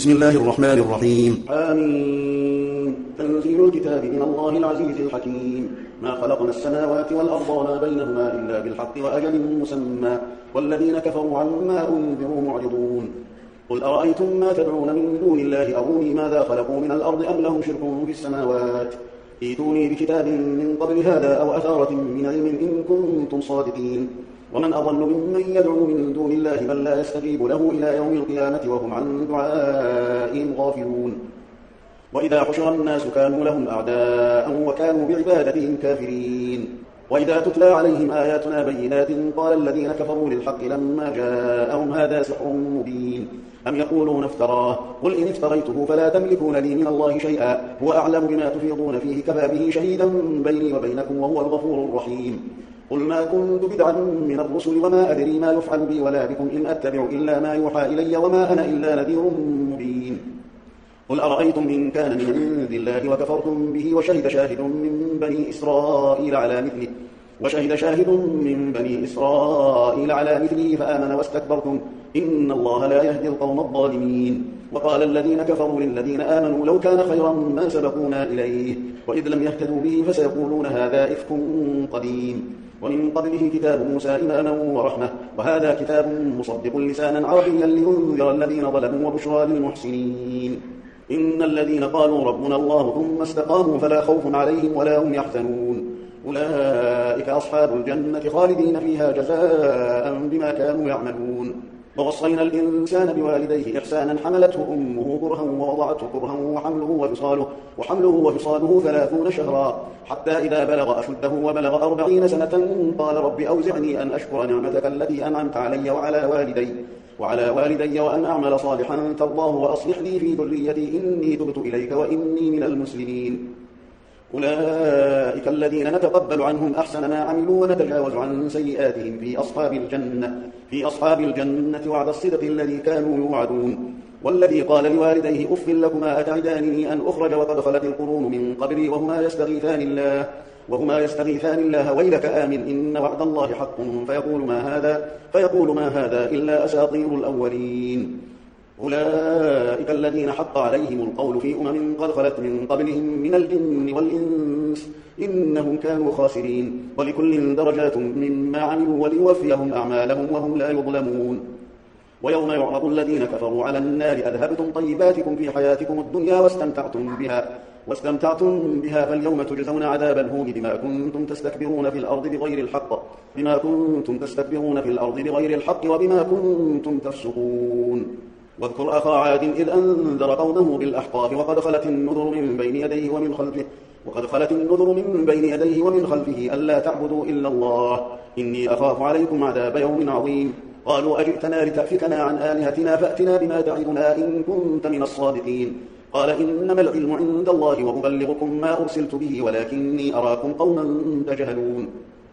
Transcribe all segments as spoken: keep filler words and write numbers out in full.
بسم الله الرحمن الرحيم. آمين. تنزيل الكتاب من الله العزيز الحكيم. ما خلقنا السماوات والأرض وما بينهما إلا بالحق وأجل مسمى والذين كفروا عما أنذروا معرضون. قل أرأيتم ما تدعون من دون الله أروني ماذا خلقوا من الأرض أم لهم شرك في السماوات ائتوني بكتاب من قبل هذا أو أثارة من علم إن كنتم صادقين. ومن أضل ممن يدعو من دون الله من لا يستجيب له إلى يوم القيامة وهم عن دعائهم غافلون. وإذا حشر الناس كانوا لهم أعداء وكانوا بعبادتهم كافرين. وإذا تتلى عليهم آياتنا بينات قال الذين كفروا للحق لما جاءهم هذا سحر مبين أم يقولون افتراه قل إن افتريته فلا تملكون لي من الله شيئا هو أعلم بما تفيضون فيه كفى به شهيدا بيني وبينكم وهو الغفور الرحيم. قل ما كنت بدعا من الرسل وما أدري ما يفعل بي ولا بكم إن أتبع إلا ما يوحى إلي وما أنا إلا نذير مبين. قل أرأيتم إن كان من عند الله وكفرتم به وشهد شاهد من بني إسرائيل على مثله وشهد شاهد من بني إسرائيل على مثله فآمن واستكبرتم إن الله لا يهدي القوم الظالمين. وقال الذين كفروا للذين آمنوا لو كان خيرا ما سبقونا إليه وإذ لم يهتدوا به فسيقولون هذا إفك قديم. ومن قبله كتاب موسى إماما ورحمة وهذا كتاب مصدق لسانا عربيا لينذر الذين ظلموا وبشرى للمحسنين. إن الذين قالوا ربنا الله ثم استقاموا فلا خوف عليهم ولا هم يحزنون أولئك أصحاب الجنة خالدين فيها جزاء بما كانوا يعملون. ووصينا الإنسان بوالديه إحسانا حملته أمه كرها ووضعته كرها وحمله وفصاله, وحمله وفصاله ثلاثون شهرا حتى إذا بلغ أشده وبلغ أربعين سنة قال رب أوزعني أن أشكر نعمتك التي أنعمت علي وعلى والدي وعلى والدي وأن أعمل صالحا ترضاه وأصلح لي في ذريتي إني تبت إليك وإني من المسلمين. أولئك الذين نتقبل عنهم أحسن ما عملوا ونتجاوز عن سيئاتهم في أصحاب الجنة في أصحاب الجنة وعد الصدق الذي كانوا يوعدون. والذي قال لوالديه أف لكما أتعدانني أن أخرج وقد خلت القرون من قبلي وهما يستغيثان الله وهما يستغيثان الله ويلك آمن إن وعد الله حق فيقول ما هذا فيقول ما هذا إلا أساطير الأولين. أولئك الذين حق عليهم القول في أمم قد خلت من قبلهم من الجن والإنس إنهم كانوا خاسرين. ولكل درجات مما عملوا وليوفيهم أعمالهم وهم لا يظلمون. ويوم يعرض الذين كفروا على النار أذهبتم طيباتكم في حياتكم الدنيا واستمتعتم بها واستمتعتم بها فاليوم تجزون عذاب الهون بما كنتم تستكبرون في الأرض بغير الحق بما كنتم تستكبرون في الأرض بغير الحق وبما كنتم تفسقون. واذكر أخا عاد إذ أنذر قومه بالأحقاف وقد خلت النذر من بين يديه ومن خلفه وقد خلت النذر من بين يديه ومن خلفه ألا تعبدوا إلا الله إني أخاف عليكم عذاب يوم عظيم. قالوا أجئتنا لتأفكنا عن آلهتنا فأتنا بما تعدنا إن كنت من الصادقين. قال إنما العلم عند الله وأبلغكم ما أرسلت به ولكني أراكم قوما تجهلون.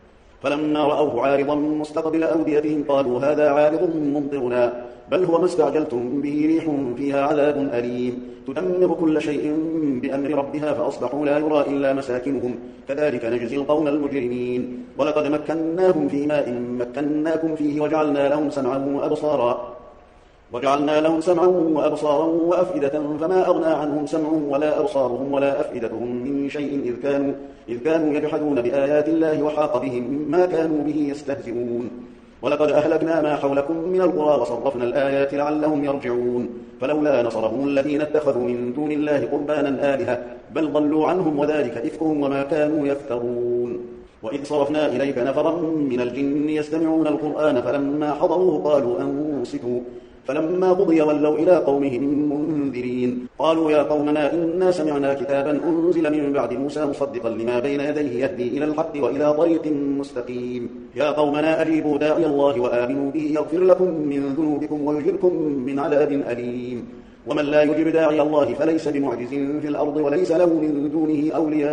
فلما رأوه عارضا مستقبل أوديتهم قالوا هذا عارض ممطرنا بل هو ما استعجلتم به ريح فيها عذاب أليم تدمر كل شيء بأمر ربها فأصبحوا لا يرى إلا مساكنهم كذلك نجزي القوم المجرمين. ولقد مكناهم في ماء مكناكم فيه وجعلنا لهم سمعا وأبصارا وجعلنا لهم سمعا وأبصارا وأفئدة فما أغنى عنهم سمعهم ولا أبصارهم ولا أفئدتهم من شيء إذ كانوا, إذ كانوا يجحدون بآيات الله وحاق بهم ما كانوا به يستهزئون. ولقد أهلكنا ما حولكم من القرى وصرفنا الآيات لعلهم يرجعون. فلولا نصرهم الذين اتخذوا من دون الله قربانا آلهة بل ضلوا عنهم وذلك إفكهم وما كانوا يفترون. وإذ صرفنا إليك نفرا من الجن يستمعون القرآن فلما حضروه قالوا أنصتوا فلما قضي ولوا إلى قومهم منذرين. قالوا يا قومنا إنا سمعنا كتابا أنزل من بعد موسى مصدقا لما بين يديه يهدي إلى الحق وإلى طريق مستقيم. يا قومنا أجيبوا داعي الله وآمنوا به يغفر لكم من ذنوبكم ويجركم من عذاب أليم. ومن لا يجب داعي الله فليس بمعجز في الأرض وليس له من دونه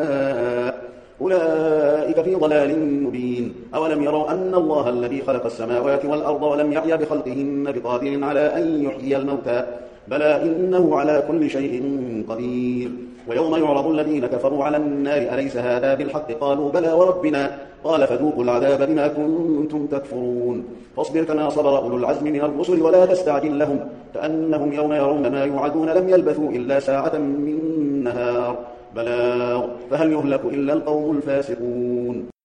أولياء أولئك في ضلال مبين. أولم يروا أن الله الذي خلق السماوات والأرض ولم يعي بخلقهن بقادر على أن يحيي الموتى بلى إنه على كل شيء قدير. ويوم يعرض الذين كفروا على النار أليس هذا بالحق قالوا بلى وربنا قال فذوقوا العذاب بما كنتم تكفرون فاصبر كما صبر أولو العزم من الرسل ولا تستعجل لهم كأنهم يوم يرون ما يوعدون لم يلبثوا إلا ساعة من نهار بلاغ فهل يهلك إلا القوم الفاسقون.